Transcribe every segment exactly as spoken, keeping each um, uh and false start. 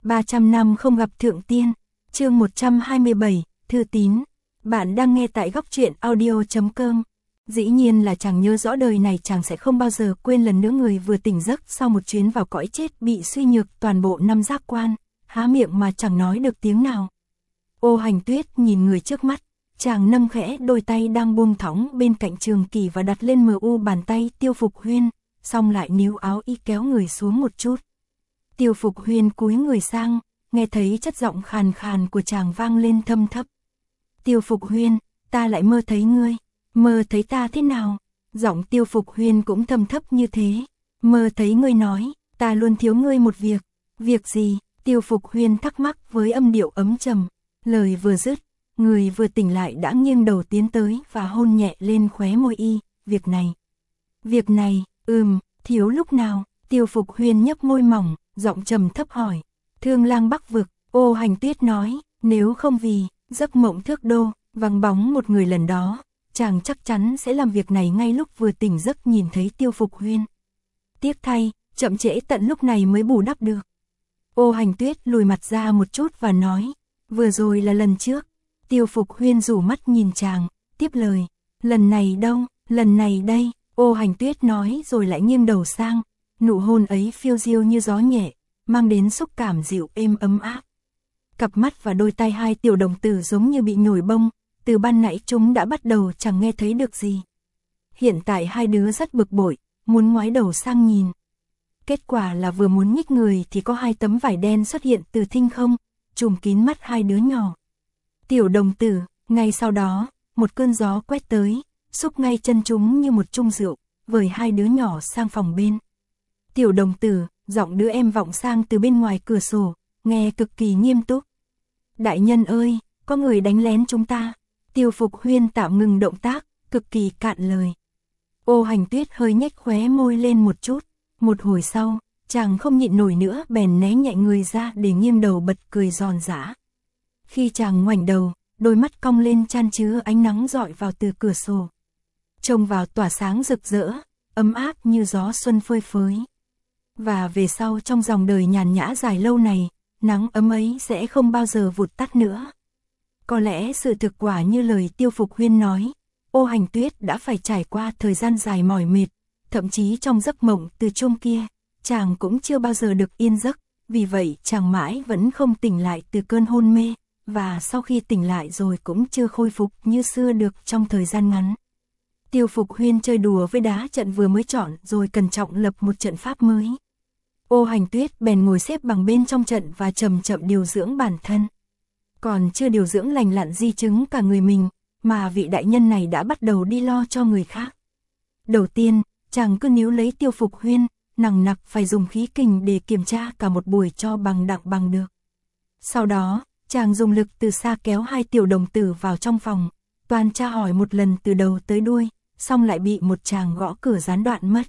ba trăm năm không gặp thượng tiên, chương một trăm hai mươi bảy, thư tín. Bạn đang nghe tại góc truyện audio chấm com. Dĩ nhiên là chàng nhớ rõ đời này chàng sẽ không bao giờ quên lần nữa người vừa tỉnh giấc sau một chuyến vào cõi chết bị suy nhược toàn bộ năm giác quan, há miệng mà chẳng nói được tiếng nào. Ô Hành Tuyết nhìn người trước mắt, chàng nâng khẽ đôi tay đang buông thõng bên cạnh Trường Kỳ và đặt lên mờ u bàn tay Tiêu Phục Huyên, xong lại níu áo y kéo người xuống một chút. Tiêu Phục Huyên cúi người sang, nghe thấy chất giọng khàn khàn của chàng vang lên thâm thấp. Tiêu Phục Huyên, ta lại mơ thấy ngươi, mơ thấy ta thế nào? Giọng Tiêu Phục Huyên cũng thâm thấp như thế, mơ thấy ngươi nói, ta luôn thiếu ngươi một việc. Việc gì? Tiêu Phục Huyên thắc mắc với âm điệu ấm trầm. Lời vừa dứt, người vừa tỉnh lại đã nghiêng đầu tiến tới và hôn nhẹ lên khóe môi y. Việc này, việc này, ừm, thiếu lúc nào? Tiêu Phục Huyên nhấp môi mỏng, giọng trầm thấp hỏi. Thương Lang Bắc Vực, Ô Hành Tuyết nói, nếu không vì giấc mộng thước đô, vắng bóng một người lần đó, chàng chắc chắn sẽ làm việc này ngay lúc vừa tỉnh giấc nhìn thấy Tiêu Phục Huyên. Tiếc thay, chậm trễ tận lúc này mới bù đắp được. Ô Hành Tuyết lùi mặt ra một chút và nói, vừa rồi là lần trước. Tiêu Phục Huyên rủ mắt nhìn chàng, tiếp lời, lần này đâu, lần này đây. Ô Hành Tuyết nói rồi lại nghiêng đầu sang, nụ hôn ấy phiêu diêu như gió nhẹ, mang đến xúc cảm dịu êm ấm áp. Cặp mắt và đôi tay hai tiểu đồng tử giống như bị nhồi bông, từ ban nãy chúng đã bắt đầu chẳng nghe thấy được gì. Hiện tại hai đứa rất bực bội, muốn ngoái đầu sang nhìn. Kết quả là vừa muốn nhích người thì có hai tấm vải đen xuất hiện từ thinh không, trùm kín mắt hai đứa nhỏ. Tiểu đồng tử, ngay sau đó, một cơn gió quét tới, xúc ngay chân chúng như một chung rượu, vời hai đứa nhỏ sang phòng bên. Tiểu đồng tử, giọng đứa em vọng sang từ bên ngoài cửa sổ, nghe cực kỳ nghiêm túc. Đại nhân ơi, có người đánh lén chúng ta. Tiêu Phục Huyên tạm ngừng động tác, cực kỳ cạn lời. Ô Hành Tuyết hơi nhếch khóe môi lên một chút. Một hồi sau, chàng không nhịn nổi nữa bèn né nhẹ người ra để nghiêng đầu bật cười giòn giã. Khi chàng ngoảnh đầu, đôi mắt cong lên chan chứa ánh nắng rọi vào từ cửa sổ. Trông vào tỏa sáng rực rỡ, ấm áp như gió xuân phơi phới. Và về sau trong dòng đời nhàn nhã dài lâu này, nắng ấm ấy sẽ không bao giờ vụt tắt nữa. Có lẽ sự thực quả như lời Tiêu Phục Huyên nói, Ô Hành Tuyết đã phải trải qua thời gian dài mỏi mệt, thậm chí trong giấc mộng từ chung kia, chàng cũng chưa bao giờ được yên giấc, vì vậy chàng mãi vẫn không tỉnh lại từ cơn hôn mê, và sau khi tỉnh lại rồi cũng chưa khôi phục như xưa được trong thời gian ngắn. Tiêu Phục Huyên chơi đùa với đá trận vừa mới chọn rồi cẩn trọng lập một trận pháp mới. Ô Hành Tuyết bèn ngồi xếp bằng bên trong trận và chậm chậm điều dưỡng bản thân. Còn chưa điều dưỡng lành lặn di chứng cả người mình, mà vị đại nhân này đã bắt đầu đi lo cho người khác. Đầu tiên, chàng cứ níu lấy Tiêu Phục Huyên, nằng nặc phải dùng khí kình để kiểm tra cả một buổi cho bằng đặng bằng được. Sau đó, chàng dùng lực từ xa kéo hai tiểu đồng tử vào trong phòng, toàn tra hỏi một lần từ đầu tới đuôi, xong lại bị một chàng gõ cửa gián đoạn mất.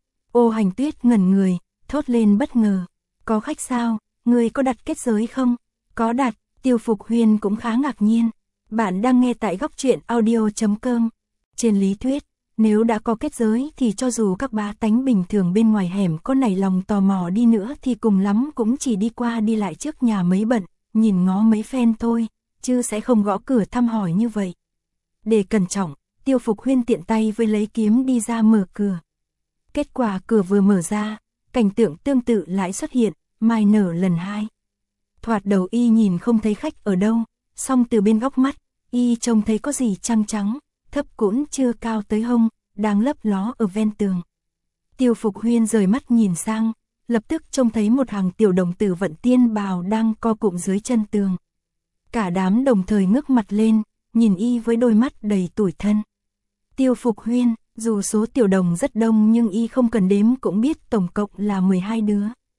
Ô Hành Tuyết ngẩn người, thốt lên bất ngờ. Có khách sao? Người có đặt kết giới không? Có đặt. Tiêu Phục Huyên cũng khá ngạc nhiên. Bạn đang nghe tại góc truyện audio chấm com. Trên lý thuyết, nếu đã có kết giới thì cho dù các bá tánh bình thường bên ngoài hẻm có nảy lòng tò mò đi nữa thì cùng lắm cũng chỉ đi qua đi lại trước nhà mấy bận, nhìn ngó mấy phen thôi, chứ sẽ không gõ cửa thăm hỏi như vậy. Để cẩn trọng, Tiêu Phục Huyên tiện tay với lấy kiếm đi ra mở cửa. Kết quả cửa vừa mở ra, cảnh tượng tương tự lại xuất hiện, mai nở lần hai. Thoạt đầu y nhìn không thấy khách ở đâu, song từ bên góc mắt, y trông thấy có gì trăng trắng, thấp cũng chưa cao tới hông, đang lấp ló ở ven tường. Tiêu Phục Huyên rời mắt nhìn sang, lập tức trông thấy một hàng tiểu đồng tử vận tiên bào đang co cụm dưới chân tường. Cả đám đồng thời ngước mặt lên, nhìn y với đôi mắt đầy tủi thân. Tiêu Phục Huyên, dù số tiểu đồng rất đông nhưng y không cần đếm cũng biết tổng cộng là mười hai đứa.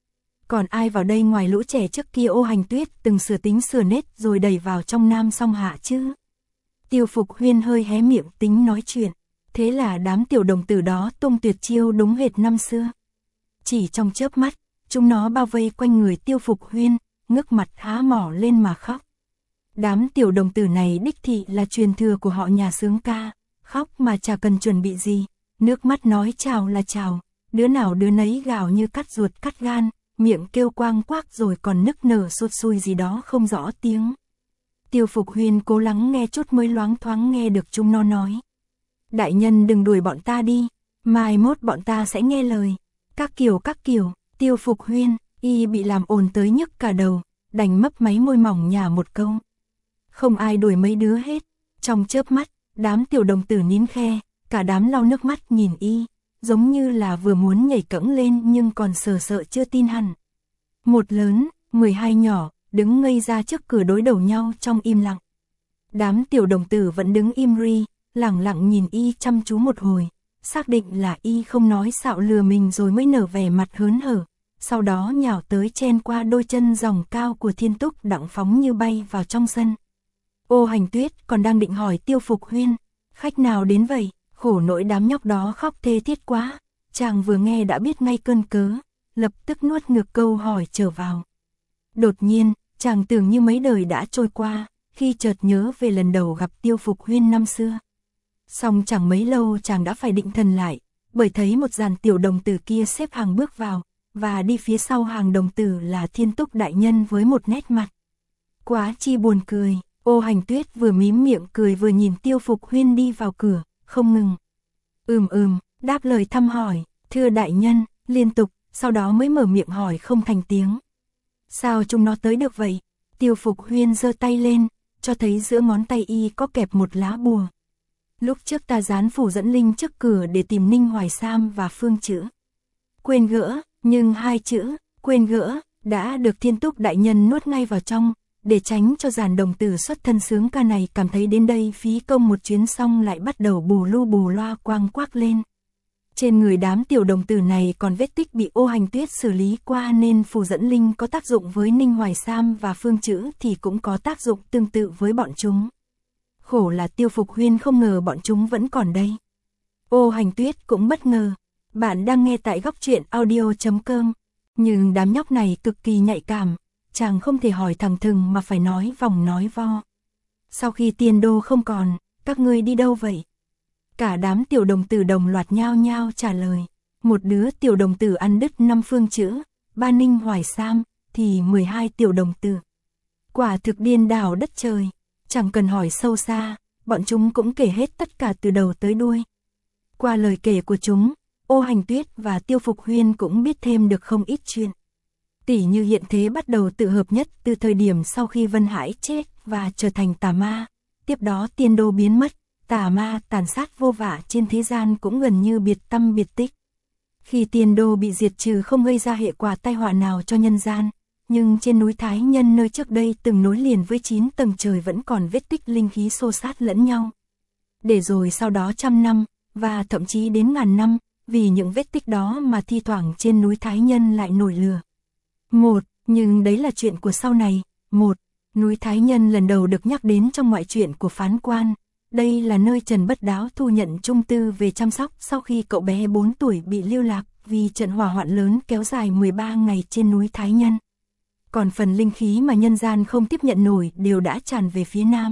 Còn ai vào đây ngoài lũ trẻ trước kia Ô Hành Tuyết từng sửa tính sửa nết rồi đẩy vào trong Nam Song Hạ chứ? Tiêu Phục Huyên hơi hé miệng tính nói chuyện. Thế là đám tiểu đồng tử đó tung tuyệt chiêu đúng hệt năm xưa. Chỉ trong chớp mắt, chúng nó bao vây quanh người Tiêu Phục Huyên, ngước mặt há mỏ lên mà khóc. Đám tiểu đồng tử này đích thị là truyền thừa của họ nhà Sướng Ca, khóc mà chả cần chuẩn bị gì, nước mắt nói chào là chào, đứa nào đứa nấy gào như cắt ruột cắt gan, miệng kêu quang quác rồi còn nức nở sụt sùi gì đó không rõ tiếng. Tiêu Phục Huyên cố lắng nghe chút mới loáng thoáng nghe được chúng nó nói. Đại nhân đừng đuổi bọn ta đi, mai mốt bọn ta sẽ nghe lời. Các kiểu các kiểu, Tiêu Phục Huyên, y bị làm ồn tới nhức cả đầu, đành mấp máy môi mỏng nhả một câu. Không ai đuổi mấy đứa hết, trong chớp mắt, đám tiểu đồng tử nín khe, cả đám lau nước mắt nhìn y, giống như là vừa muốn nhảy cẫng lên nhưng còn sờ sợ chưa tin hẳn. Một lớn, mười hai nhỏ, đứng ngây ra trước cửa đối đầu nhau trong im lặng. Đám tiểu đồng tử vẫn đứng im ri, lẳng lặng nhìn y chăm chú một hồi, xác định là y không nói xạo lừa mình rồi mới nở vẻ mặt hớn hở, sau đó nhào tới chen qua đôi chân dòng cao của Thiên Túc đặng phóng như bay vào trong sân. Ô Hành Tuyết còn đang định hỏi Tiêu Phục Huyên, khách nào đến vậy, khổ nỗi đám nhóc đó khóc thê thiết quá, chàng vừa nghe đã biết ngay cơn cớ, lập tức nuốt ngược câu hỏi trở vào. Đột nhiên, chàng tưởng như mấy đời đã trôi qua, khi chợt nhớ về lần đầu gặp Tiêu Phục Huyên năm xưa. Xong chẳng mấy lâu chàng đã phải định thần lại, bởi thấy một dàn tiểu đồng tử kia xếp hàng bước vào, và đi phía sau hàng đồng tử là Thiên Túc đại nhân với một nét mặt quá chi buồn cười. Ô Hành Tuyết vừa mím miệng cười vừa nhìn Tiêu Phục Huyên đi vào cửa, không ngừng. Ừm ừm, đáp lời thăm hỏi, thưa đại nhân, liên tục, sau đó mới mở miệng hỏi không thành tiếng. Sao chúng nó tới được vậy? Tiêu Phục Huyên giơ tay lên, cho thấy giữa ngón tay y có kẹp một lá bùa. Lúc trước ta dán phủ dẫn linh trước cửa để tìm Ninh Hoài Sam và Phương Chữ. Quên gỡ, nhưng hai chữ, quên gỡ, đã được Thiên Túc đại nhân nuốt ngay vào trong, để tránh cho dàn đồng tử xuất thân sướng ca này cảm thấy đến đây phí công một chuyến xong lại bắt đầu bù lu bù loa quang quác lên. Trên người đám tiểu đồng tử này còn vết tích bị Ô Hành Tuyết xử lý qua nên phù dẫn linh có tác dụng với Ninh Hoài Sam và Phương Chữ thì cũng có tác dụng tương tự với bọn chúng. Khổ là Tiêu Phục Huyên không ngờ bọn chúng vẫn còn đây. Ô Hành Tuyết cũng bất ngờ. Bạn đang nghe tại góc truyện audio chấm com. Nhưng đám nhóc này cực kỳ nhạy cảm, chàng không thể hỏi thẳng thừng mà phải nói vòng nói vo. Sau khi tiền đô không còn, các ngươi đi đâu vậy? Cả đám tiểu đồng tử đồng loạt nhao nhao trả lời. Một đứa tiểu đồng tử ăn đứt năm Phương Chữ, ba Ninh Hoài Sam, thì mười hai tiểu đồng tử. Quả thực điên đảo đất trời, chẳng cần hỏi sâu xa, bọn chúng cũng kể hết tất cả từ đầu tới đuôi. Qua lời kể của chúng, Ô Hành Tuyết và Tiêu Phục Huyên cũng biết thêm được không ít chuyện. Tỉ như hiện thế bắt đầu tự hợp nhất từ thời điểm sau khi Vân Hải chết và trở thành tà ma, tiếp đó tiên đô biến mất, tà ma tàn sát vô vạ trên thế gian cũng gần như biệt tâm biệt tích. Khi tiên đô bị diệt trừ không gây ra hệ quả tai họa nào cho nhân gian, nhưng trên núi Thái Nhân nơi trước đây từng nối liền với chín tầng trời vẫn còn vết tích linh khí xô sát lẫn nhau. Để rồi sau đó trăm năm, và thậm chí đến ngàn năm, vì những vết tích đó mà thi thoảng trên núi Thái Nhân lại nổi lửa. Một, nhưng đấy là chuyện của sau này. Một, núi Thái Nhân lần đầu được nhắc đến trong ngoại truyện của Phán Quan. Đây là nơi Trần Bất Đáo thu nhận Trung Tư về chăm sóc sau khi cậu bé bốn tuổi bị lưu lạc vì trận hỏa hoạn lớn kéo dài mười ba ngày trên núi Thái Nhân. Còn phần linh khí mà nhân gian không tiếp nhận nổi đều đã tràn về phía nam.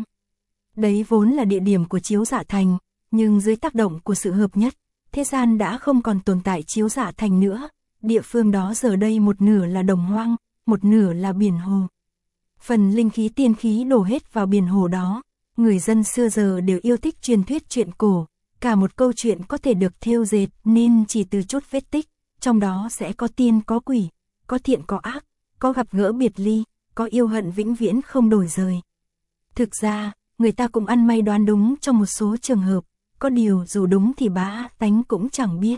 Đấy vốn là địa điểm của Chiếu Dạ Thành, nhưng dưới tác động của sự hợp nhất, thế gian đã không còn tồn tại Chiếu Dạ Thành nữa. Địa phương đó giờ đây một nửa là đồng hoang, một nửa là biển hồ. Phần linh khí tiên khí đổ hết vào biển hồ đó. Người dân xưa giờ đều yêu thích truyền thuyết chuyện cổ, cả một câu chuyện có thể được thêu dệt nên chỉ từ chút vết tích, trong đó sẽ có tiên có quỷ, có thiện có ác, có gặp gỡ biệt ly, có yêu hận vĩnh viễn không đổi rời. Thực ra, người ta cũng ăn may đoán đúng trong một số trường hợp, có điều dù đúng thì bá tánh cũng chẳng biết.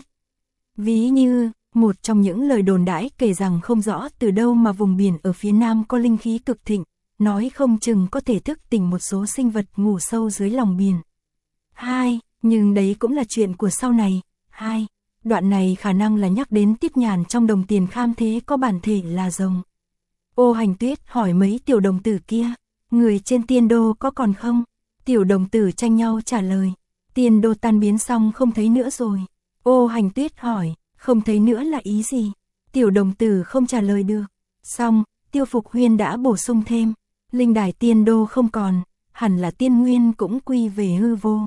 Ví như, một trong những lời đồn đãi kể rằng không rõ từ đâu mà vùng biển ở phía nam có linh khí cực thịnh, nói không chừng có thể thức tỉnh một số sinh vật ngủ sâu dưới lòng biển. Hai, nhưng đấy cũng là chuyện của sau này. Hai, đoạn này khả năng là nhắc đến Tiết Nhàn trong đồng tiền kham thế có bản thể là rồng. Ô Hành Tuyết hỏi mấy tiểu đồng tử kia, người trên tiên đô có còn không? Tiểu đồng tử tranh nhau trả lời, tiên đô tan biến xong không thấy nữa rồi. Ô Hành Tuyết hỏi, không thấy nữa là ý gì? Tiểu đồng tử không trả lời được. Xong, Tiêu Phục Huyên đã bổ sung thêm, linh đài tiên đô không còn, hẳn là tiên nguyên cũng quy về hư vô.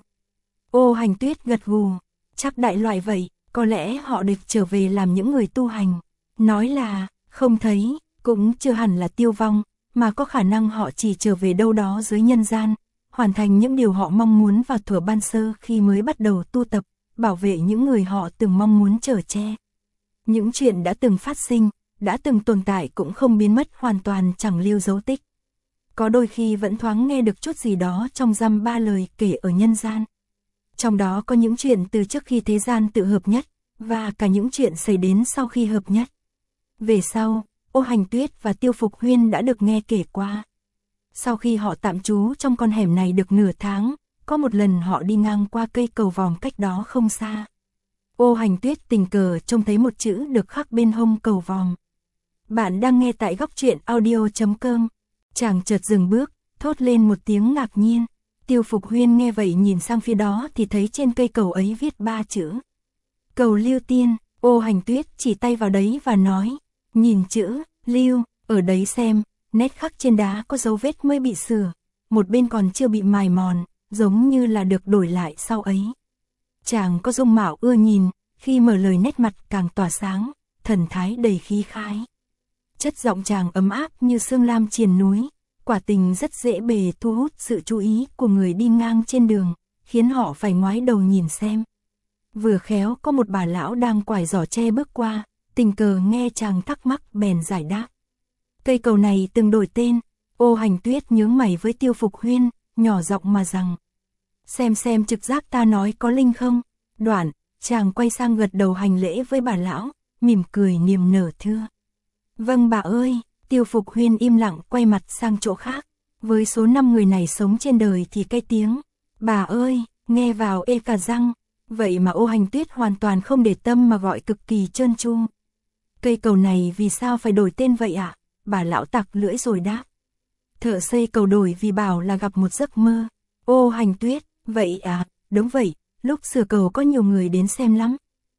Ô Hành Tuyết gật gù, chắc đại loại vậy, có lẽ họ được trở về làm những người tu hành. Nói là, Không thấy, cũng chưa hẳn là tiêu vong, mà có khả năng họ chỉ trở về đâu đó dưới nhân gian, hoàn thành những điều họ mong muốn vào thuở ban sơ khi mới bắt đầu tu tập, bảo vệ những người họ từng mong muốn chở che. Những chuyện đã từng phát sinh, đã từng tồn tại cũng không biến mất hoàn toàn chẳng lưu dấu tích. Có đôi khi vẫn thoáng nghe được chút gì đó trong dăm ba lời kể ở nhân gian. Trong đó có những chuyện từ trước khi thế gian tự hợp nhất, và cả những chuyện xảy đến sau khi hợp nhất. Về sau, Ô Hành Tuyết và Tiêu Phục Huyên đã được nghe kể qua. Sau khi họ tạm trú trong con hẻm này được nửa tháng, có một lần họ đi ngang qua cây cầu vòm cách đó không xa. Ô Hành Tuyết tình cờ trông thấy một chữ được khắc bên hông cầu vòm. Bạn đang nghe tại góc truyện audio chấm com. Chàng chợt dừng bước, thốt lên một tiếng ngạc nhiên. Tiêu Phục Huyên nghe vậy nhìn sang phía đó thì thấy trên cây cầu ấy viết ba chữ. Cầu Lưu Tiên. Ô Hành Tuyết chỉ tay vào đấy và nói, nhìn chữ Lưu, ở đấy xem, nét khắc trên đá có dấu vết mới bị sửa, một bên còn chưa bị mài mòn, giống như là được đổi lại sau ấy. Chàng có dung mạo ưa nhìn, khi mở lời nét mặt càng tỏa sáng, thần thái đầy khí khái. Chất giọng chàng ấm áp như sương lam triền núi, quả tình rất dễ bề thu hút sự chú ý của người đi ngang trên đường, khiến họ phải ngoái đầu nhìn xem. Vừa khéo có một bà lão đang quải giỏ tre bước qua, tình cờ nghe chàng thắc mắc bèn giải đáp. Cây cầu này từng đổi tên. Ô Hành Tuyết nhướng mày với Tiêu Phục Huyên, nhỏ giọng mà rằng, xem xem trực giác ta nói có linh không. Đoạn, chàng quay sang gật đầu hành lễ với bà lão, mỉm cười niềm nở thưa. Vâng bà ơi. Tiêu Phục Huyên im lặng quay mặt sang chỗ khác. Với số năm người này sống trên đời thì cái tiếng bà ơi nghe vào ê cả răng. Vậy mà Ô Hành Tuyết hoàn toàn không để tâm mà gọi cực kỳ trơn tru. Cây cầu này vì sao phải đổi tên vậy ạ? À? Bà lão tặc lưỡi rồi đáp. Thợ xây cầu đổi vì bảo là gặp một giấc mơ. Ô Hành Tuyết, vậy à, đúng vậy, lúc sửa cầu có nhiều người đến xem lắm.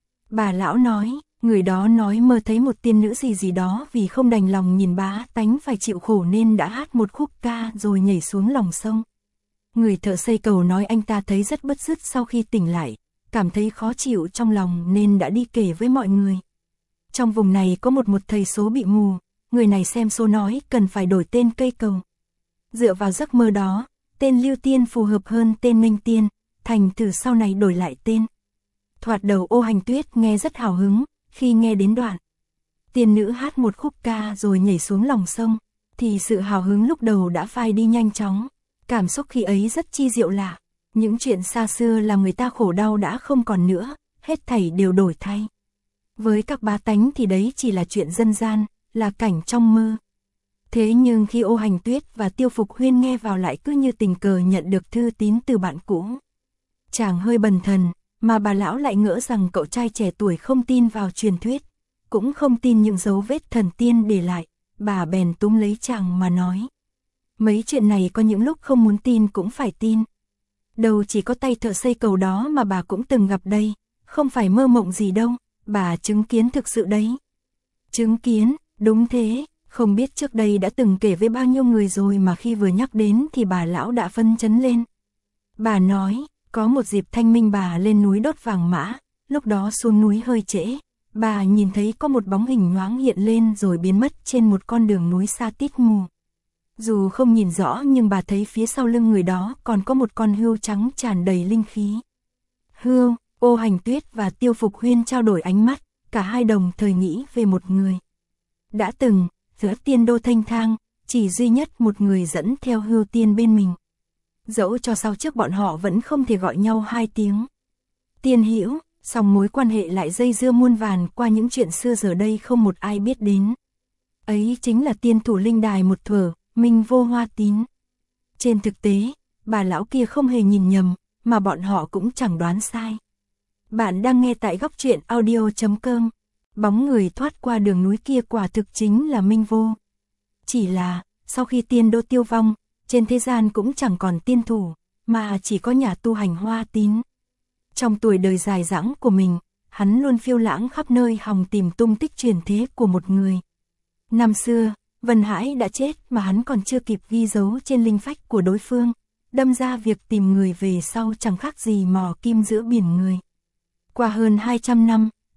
Bà lão nói, người đó nói mơ thấy một tiên nữ gì gì đó vì không đành lòng nhìn bá tánh phải chịu khổ nên đã hát một khúc ca rồi nhảy xuống lòng sông. Người thợ xây cầu nói anh ta thấy rất bứt rứt sau khi tỉnh lại, cảm thấy khó chịu trong lòng nên đã đi kể với mọi người. Trong vùng này có một một thầy số bị mù, người này xem số nói cần phải đổi tên cây cầu. Dựa vào giấc mơ đó, tên Lưu Tiên phù hợp hơn tên Minh Tiên, thành từ sau này đổi lại tên. Thoạt đầu Ô Hành Tuyết nghe rất hào hứng, khi nghe đến đoạn tiên nữ hát một khúc ca rồi nhảy xuống lòng sông, thì sự hào hứng lúc đầu đã phai đi nhanh chóng. Cảm xúc khi ấy rất chi diệu lạ. Những chuyện xa xưa làm người ta khổ đau đã không còn nữa, hết thảy đều đổi thay. Với các bá tánh thì đấy chỉ là chuyện dân gian, là cảnh trong mơ. Thế nhưng khi Ô Hành Tuyết và Tiêu Phục Huyên nghe vào lại cứ như tình cờ nhận được thư tín từ bạn cũ. Chàng hơi bần thần, mà bà lão lại ngỡ rằng cậu trai trẻ tuổi không tin vào truyền thuyết, cũng không tin những dấu vết thần tiên để lại. Bà bèn túm lấy chàng mà nói. Mấy chuyện này có những lúc không muốn tin cũng phải tin. Đâu chỉ có tay thợ xây cầu đó mà bà cũng từng gặp đây, không phải mơ mộng gì đâu, bà chứng kiến thực sự đấy. Chứng kiến, đúng thế, không biết trước đây đã từng kể với bao nhiêu người rồi mà khi vừa nhắc đến thì bà lão đã phân chấn lên. Bà nói, có một dịp thanh minh bà lên núi đốt vàng mã, lúc đó xuống núi hơi trễ, bà nhìn thấy có một bóng hình nhoáng hiện lên rồi biến mất trên một con đường núi xa tít mù. Dù không nhìn rõ nhưng bà thấy phía sau lưng người đó còn có một con hươu trắng tràn đầy linh khí. Hươu, Ô Hành Tuyết và Tiêu Phục Huyên trao đổi ánh mắt, cả hai đồng thời nghĩ về một người. Đã từng, giữa tiên đô thanh thang, chỉ duy nhất một người dẫn theo hươu tiên bên mình. Dẫu cho sau trước bọn họ vẫn không thể gọi nhau hai tiếng tiên hữu, song mối quan hệ lại dây dưa muôn vàn qua những chuyện xưa giờ đây không một ai biết đến. Ấy chính là tiên thủ linh đài một thuở, Minh Vô Hoa Tín. Trên thực tế, bà lão kia không hề nhìn nhầm, mà bọn họ cũng chẳng đoán sai. Bạn đang nghe tại góc truyện audio chấm com. Bóng người thoát qua đường núi kia quả thực chính là Minh Vô. Chỉ là, sau khi tiên đô tiêu vong, trên thế gian cũng chẳng còn tiên thủ, mà chỉ có nhà tu hành Hoa Tín. Trong tuổi đời dài dẳng của mình, hắn luôn phiêu lãng khắp nơi hòng tìm tung tích truyền thế của một người. Năm xưa, Vân Hải đã chết mà hắn còn chưa kịp ghi dấu trên linh phách của đối phương, đâm ra việc tìm người về sau chẳng khác gì mò kim giữa biển người. Qua hơn hai trăm năm,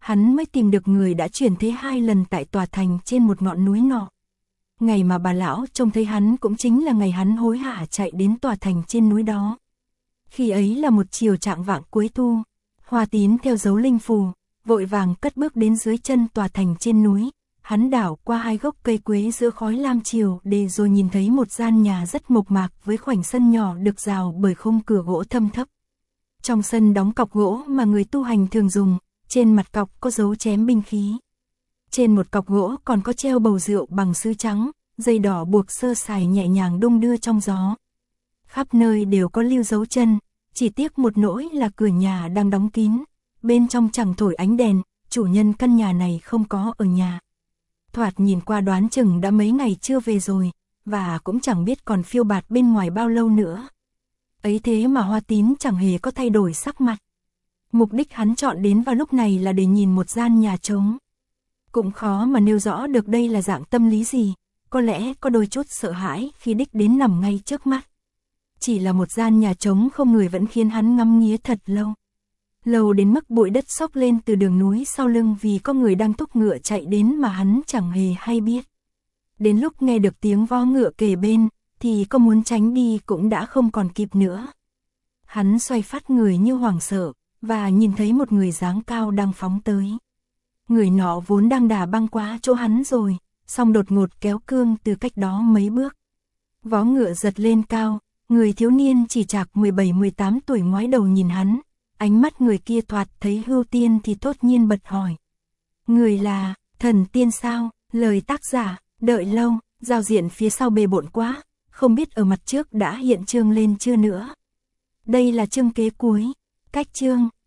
hắn mới tìm được người đã chuyển thế hai lần tại tòa thành trên một ngọn núi nọ. Ngày mà bà lão trông thấy hắn cũng chính là ngày hắn hối hả chạy đến tòa thành trên núi đó. Khi ấy là một chiều trạng vạng cuối thu, Hoa Tín theo dấu linh phù, vội vàng cất bước đến dưới chân tòa thành trên núi. Hắn đảo qua hai gốc cây quế giữa khói lam chiều để rồi nhìn thấy một gian nhà rất mộc mạc với khoảnh sân nhỏ được rào bởi khung cửa gỗ thâm thấp. Trong sân đóng cọc gỗ mà người tu hành thường dùng, trên mặt cọc có dấu chém binh khí. Trên một cọc gỗ còn có treo bầu rượu bằng sứ trắng, dây đỏ buộc sơ sài nhẹ nhàng đung đưa trong gió. Khắp nơi đều có lưu dấu chân, chỉ tiếc một nỗi là cửa nhà đang đóng kín, bên trong chẳng thổi ánh đèn, chủ nhân căn nhà này không có ở nhà. Thoạt nhìn qua đoán chừng đã mấy ngày chưa về rồi, và cũng chẳng biết còn phiêu bạt bên ngoài bao lâu nữa. Ấy thế mà Hoa Tín chẳng hề có thay đổi sắc mặt. Mục đích hắn chọn đến vào lúc này là để nhìn một gian nhà trống. Cũng khó mà nêu rõ được đây là dạng tâm lý gì, có lẽ có đôi chút sợ hãi khi đích đến nằm ngay trước mắt. Chỉ là một gian nhà trống không người vẫn khiến hắn ngắm nghía thật lâu. Lâu đến mức bụi đất xốc lên từ đường núi sau lưng vì có người đang thúc ngựa chạy đến mà hắn chẳng hề hay biết. Đến lúc nghe được tiếng vó ngựa kề bên, thì có muốn tránh đi cũng đã không còn kịp nữa. Hắn xoay phát người như hoảng sợ, và nhìn thấy một người dáng cao đang phóng tới. Người nọ vốn đang đà băng qua chỗ hắn rồi, song đột ngột kéo cương từ cách đó mấy bước. Vó ngựa giật lên cao, người thiếu niên chỉ chạc mười bảy mười tám tuổi ngoái đầu nhìn hắn. Ánh mắt người kia thoạt thấy Hưu Tiên thì thốt nhiên bật hỏi. Người là, thần tiên sao? Lời tác giả, đợi lâu, giao diện phía sau bề bộn quá, không biết ở mặt trước đã hiện chương lên chưa nữa. Đây là chương kế cuối, cách chương,